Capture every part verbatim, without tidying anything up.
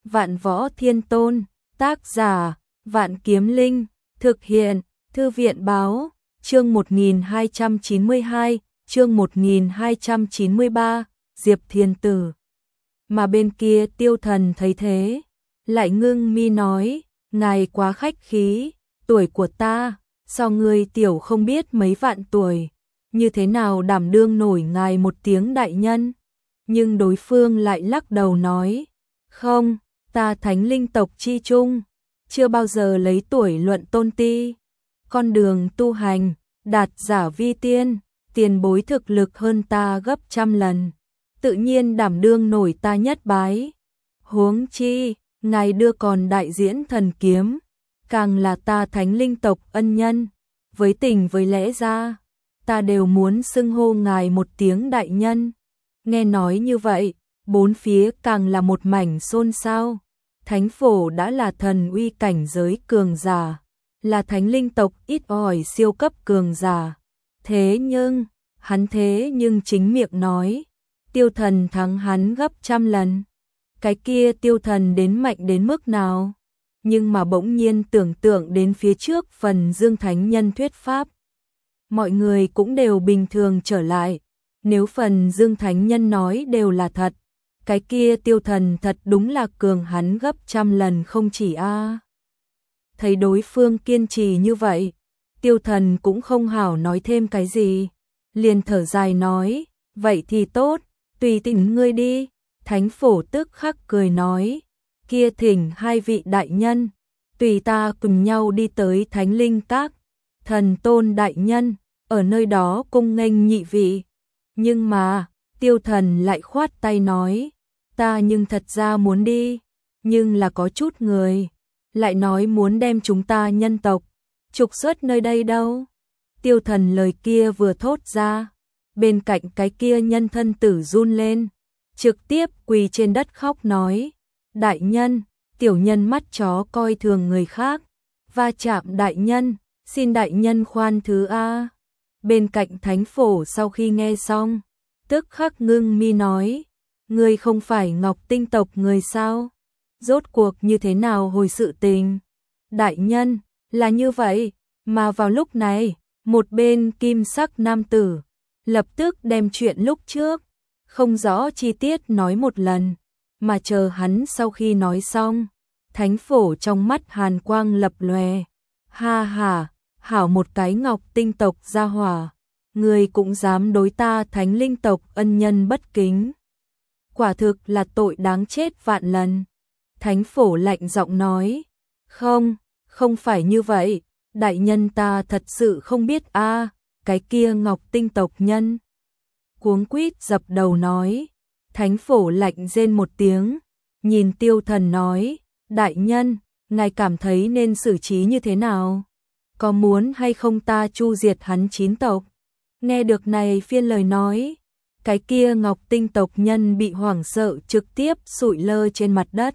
Vạn Võ Thiên Tôn, tác giả, Vạn Kiếm Linh, thực hiện, Thư viện báo, chương một nghìn hai trăm chín mươi hai, chương một nghìn hai trăm chín mươi ba, Diệp Thiên Tử. Mà bên kia Tiêu Thần thấy thế, lại ngưng mi nói, ngài quá khách khí, tuổi của ta, so người tiểu không biết mấy vạn tuổi, như thế nào đảm đương nổi ngài một tiếng đại nhân. Nhưng đối phương lại lắc đầu nói, không, ta thánh linh tộc chi trung, chưa bao giờ lấy tuổi luận tôn ti. Con đường tu hành, đạt giả vi tiên, tiền bối thực lực hơn ta gấp trăm lần, tự nhiên đảm đương nổi ta nhất bái. Huống chi, ngài đưa còn đại diễn thần kiếm, càng là ta thánh linh tộc ân nhân, với tình với lẽ ra, ta đều muốn xưng hô ngài một tiếng đại nhân. Nghe nói như vậy, bốn phía càng là một mảnh xôn xao. Thánh phổ đã là thần uy cảnh giới cường giả, là thánh linh tộc ít ỏi siêu cấp cường giả. Thế nhưng, hắn thế nhưng chính miệng nói, Tiêu Thần thắng hắn gấp trăm lần. Cái kia Tiêu Thần đến mạnh đến mức nào? Nhưng mà bỗng nhiên tưởng tượng đến phía trước phần Dương Thánh Nhân thuyết pháp. Mọi người cũng đều bình thường trở lại. Nếu phần Dương Thánh Nhân nói đều là thật, cái kia Tiêu Thần thật đúng là cường hắn gấp trăm lần không chỉ a. À. Thấy đối phương kiên trì như vậy, Tiêu Thần cũng không hảo nói thêm cái gì, liền thở dài nói, vậy thì tốt, tùy tình ngươi đi. Thánh phổ tức khắc cười nói, kia thỉnh hai vị đại nhân, tùy ta cùng nhau đi tới Thánh Linh Các. Thần Tôn đại nhân, ở nơi đó cung nghênh nhị vị. Nhưng mà, Tiêu Thần lại khoát tay nói, ta nhưng thật ra muốn đi, nhưng là có chút người, lại nói muốn đem chúng ta nhân tộc, trục xuất nơi đây đâu. Tiêu Thần lời kia vừa thốt ra, bên cạnh cái kia nhân thân tử run lên, trực tiếp quỳ trên đất khóc nói, đại nhân, tiểu nhân mắt chó coi thường người khác, va chạm đại nhân, xin đại nhân khoan thứ a. Bên cạnh thánh phổ sau khi nghe xong, tức khắc ngưng mi nói, ngươi không phải Ngọc Tinh tộc người sao? Rốt cuộc như thế nào hồi sự tình? Đại nhân, là như vậy, mà vào lúc này, một bên kim sắc nam tử, lập tức đem chuyện lúc trước, không rõ chi tiết nói một lần, mà chờ hắn sau khi nói xong, thánh phổ trong mắt hàn quang lập lòe, ha ha, hảo một cái Ngọc Tinh tộc gia hỏa. Người cũng dám đối ta thánh linh tộc ân nhân bất kính. Quả thực là tội đáng chết vạn lần. Thánh phổ lạnh giọng nói, không, không phải như vậy, đại nhân ta thật sự không biết a. À, cái kia Ngọc Tinh tộc nhân. Cuống quýt dập đầu nói, thánh phổ lạnh rên một tiếng, nhìn Tiêu Thần nói, đại nhân, ngài cảm thấy nên xử trí như thế nào? Có muốn hay không ta chu diệt hắn chín tộc? Nghe được này phiên lời nói, cái kia Ngọc Tinh tộc nhân bị hoảng sợ trực tiếp sụi lơ trên mặt đất.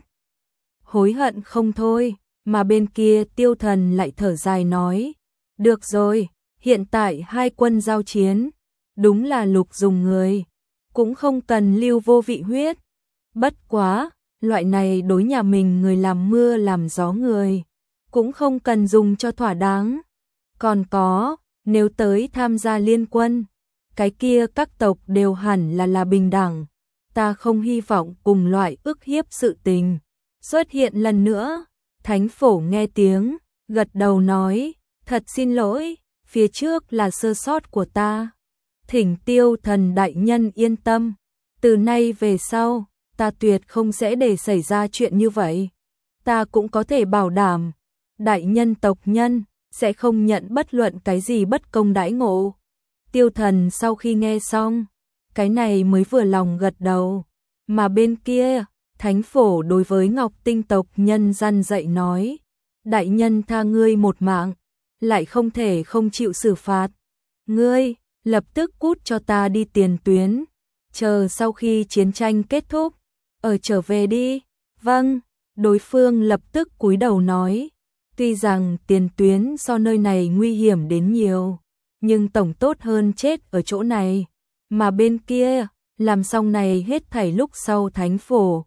Hối hận không thôi, mà bên kia Tiêu Thần lại thở dài nói, được rồi, hiện tại hai quân giao chiến, đúng là lục dùng người, cũng không cần lưu vô vị huyết. Bất quá, loại này đối nhà mình người làm mưa làm gió người, cũng không cần dùng cho thỏa đáng. Còn có, nếu tới tham gia liên quân, cái kia các tộc đều hẳn là là bình đẳng. Ta không hy vọng cùng loại ức hiếp sự tình xuất hiện lần nữa. Thánh phổ nghe tiếng, gật đầu nói, thật xin lỗi, phía trước là sơ sót của ta. Thỉnh Tiêu Thần đại nhân yên tâm, từ nay về sau, ta tuyệt không sẽ để xảy ra chuyện như vậy. Ta cũng có thể bảo đảm, đại nhân tộc nhân sẽ không nhận bất luận cái gì bất công đãi ngộ. Tiêu Thần sau khi nghe xong, cái này mới vừa lòng gật đầu, mà bên kia, thánh phổ đối với Ngọc Tinh tộc nhân răn dạy nói, đại nhân tha ngươi một mạng, lại không thể không chịu xử phạt. Ngươi, lập tức cút cho ta đi tiền tuyến, chờ sau khi chiến tranh kết thúc, ở trở về đi. Vâng, đối phương lập tức cúi đầu nói, tuy rằng tiền tuyến so nơi này nguy hiểm đến nhiều, nhưng tổng tốt hơn chết ở chỗ này. Mà bên kia, làm xong này hết thảy lúc sau thánh phổ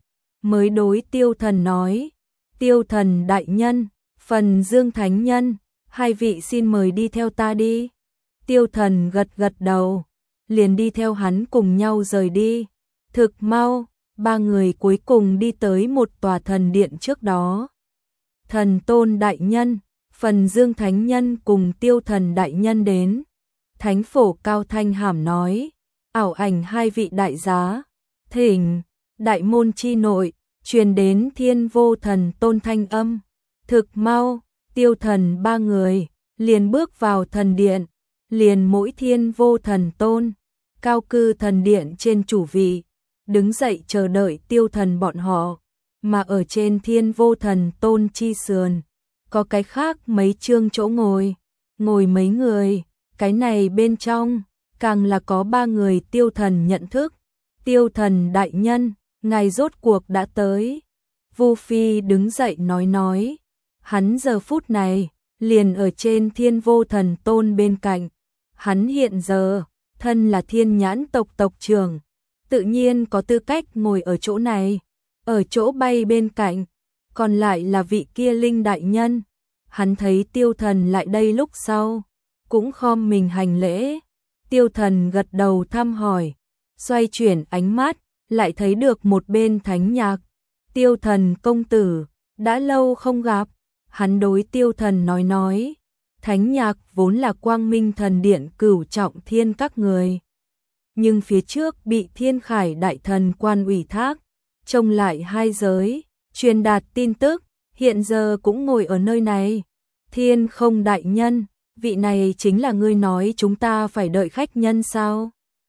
mới đối Tiêu Thần nói, Tiêu Thần đại nhân, Phần Dương thánh nhân, hai vị xin mời đi theo ta đi. Tiêu Thần gật gật đầu, liền đi theo hắn cùng nhau rời đi. Thực mau, ba người cuối cùng đi tới một tòa thần điện trước đó. Thần Tôn đại nhân, Phần Dương thánh nhân cùng Tiêu Thần đại nhân đến. Thánh phổ cao thanh hàm nói, ảo ảnh hai vị đại giá, thỉnh, đại môn chi nội, truyền đến Thiên Vô Thần Tôn thanh âm. Thực mau, Tiêu Thần ba người liền bước vào thần điện, liền mỗi Thiên Vô Thần Tôn cao cư thần điện trên chủ vị, đứng dậy chờ đợi Tiêu Thần bọn họ, mà ở trên Thiên Vô Thần Tôn chi sườn có cái khác mấy chương chỗ ngồi, ngồi mấy người, cái này bên trong càng là có ba người Tiêu Thần nhận thức. Tiêu Thần đại nhân, ngài rốt cuộc đã tới. Vu Phi đứng dậy nói nói, hắn giờ phút này liền ở trên Thiên Vô Thần Tôn bên cạnh. Hắn hiện giờ thân là Thiên Nhãn tộc tộc trưởng, tự nhiên có tư cách ngồi ở chỗ này. Ở chỗ bay bên cạnh, còn lại là vị kia Linh đại nhân. Hắn thấy Tiêu Thần lại đây lúc sau, cũng khom mình hành lễ. Tiêu Thần gật đầu thăm hỏi, xoay chuyển ánh mắt, lại thấy được một bên Thánh Nhạc. Tiêu Thần công tử, đã lâu không gặp. Hắn đối Tiêu Thần nói nói, Thánh Nhạc vốn là Quang Minh Thần Điện cửu trọng thiên các người, nhưng phía trước bị Thiên Khải đại thần quan ủy thác, trông lại hai giới, truyền đạt tin tức, hiện giờ cũng ngồi ở nơi này. Thiên Không đại nhân, vị này chính là ngươi nói chúng ta phải đợi khách nhân sao?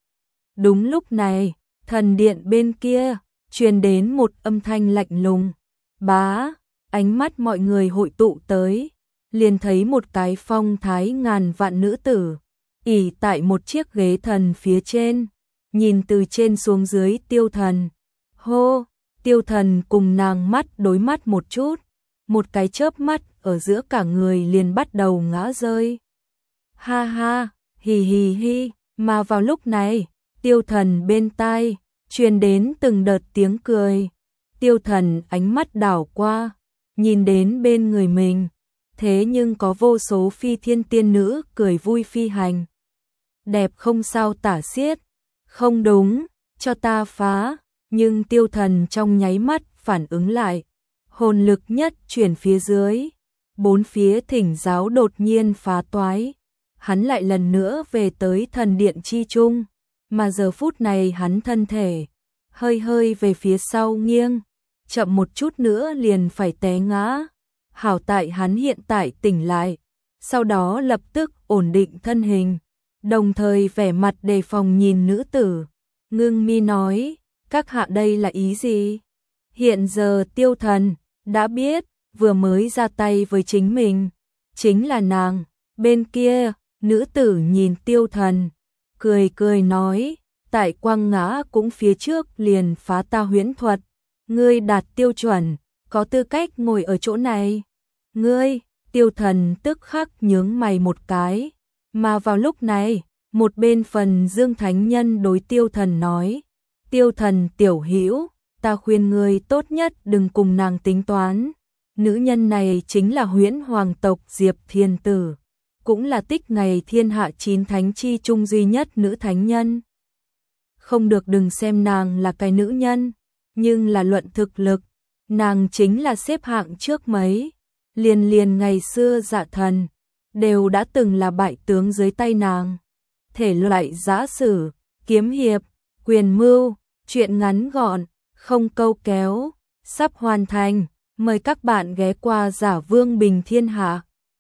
Đúng lúc này, thần điện bên kia truyền đến một âm thanh lạnh lùng. Bá, ánh mắt mọi người hội tụ tới, liền thấy một cái phong thái ngàn vạn nữ tử, ỷ tại một chiếc ghế thần phía trên, nhìn từ trên xuống dưới Tiêu Thần. Hô, Tiêu Thần cùng nàng mắt đối mắt một chút, một cái chớp mắt ở giữa cả người liền bắt đầu ngã rơi. Ha ha, hì hì hi, mà vào lúc này, Tiêu Thần bên tai truyền đến từng đợt tiếng cười. Tiêu Thần ánh mắt đảo qua, nhìn đến bên người mình, thế nhưng có vô số phi thiên tiên nữ cười vui phi hành. Đẹp không sao tả xiết. Không đúng, cho ta phá. Nhưng Tiêu Thần trong nháy mắt phản ứng lại, hồn lực nhất chuyển phía dưới, bốn phía thỉnh giáo đột nhiên phá toái. Hắn lại lần nữa về tới thần điện chi trung, mà giờ phút này hắn thân thể hơi hơi về phía sau nghiêng, chậm một chút nữa liền phải té ngã. Hảo tại hắn hiện tại tỉnh lại, sau đó lập tức ổn định thân hình, đồng thời vẻ mặt đề phòng nhìn nữ tử, ngưng mi nói, các hạ đây là ý gì? Hiện giờ Tiêu Thần đã biết, vừa mới ra tay với chính mình, chính là nàng. Bên kia, nữ tử nhìn Tiêu Thần, cười cười nói, tại quang ngã cũng phía trước liền phá ta huyễn thuật, ngươi đạt tiêu chuẩn, có tư cách ngồi ở chỗ này. Ngươi, Tiêu Thần tức khắc nhướng mày một cái, mà vào lúc này, một bên Phần Dương thánh nhân đối Tiêu Thần nói, Tiêu Thần tiểu hữu, ta khuyên ngươi tốt nhất đừng cùng nàng tính toán. Nữ nhân này chính là huyễn hoàng tộc Diệp Thiên Tử, cũng là tích ngày thiên hạ chín thánh chi trung duy nhất nữ thánh nhân. Không được đừng xem nàng là cái nữ nhân, nhưng là luận thực lực, nàng chính là xếp hạng trước mấy. Liền liền ngày xưa Dạ Thần, đều đã từng là bại tướng dưới tay nàng. Thể loại giã sử, kiếm hiệp, quyền mưu, chuyện ngắn gọn, không câu kéo, sắp hoàn thành. Mời các bạn ghé qua Giả Vương Bình Thiên Hạ.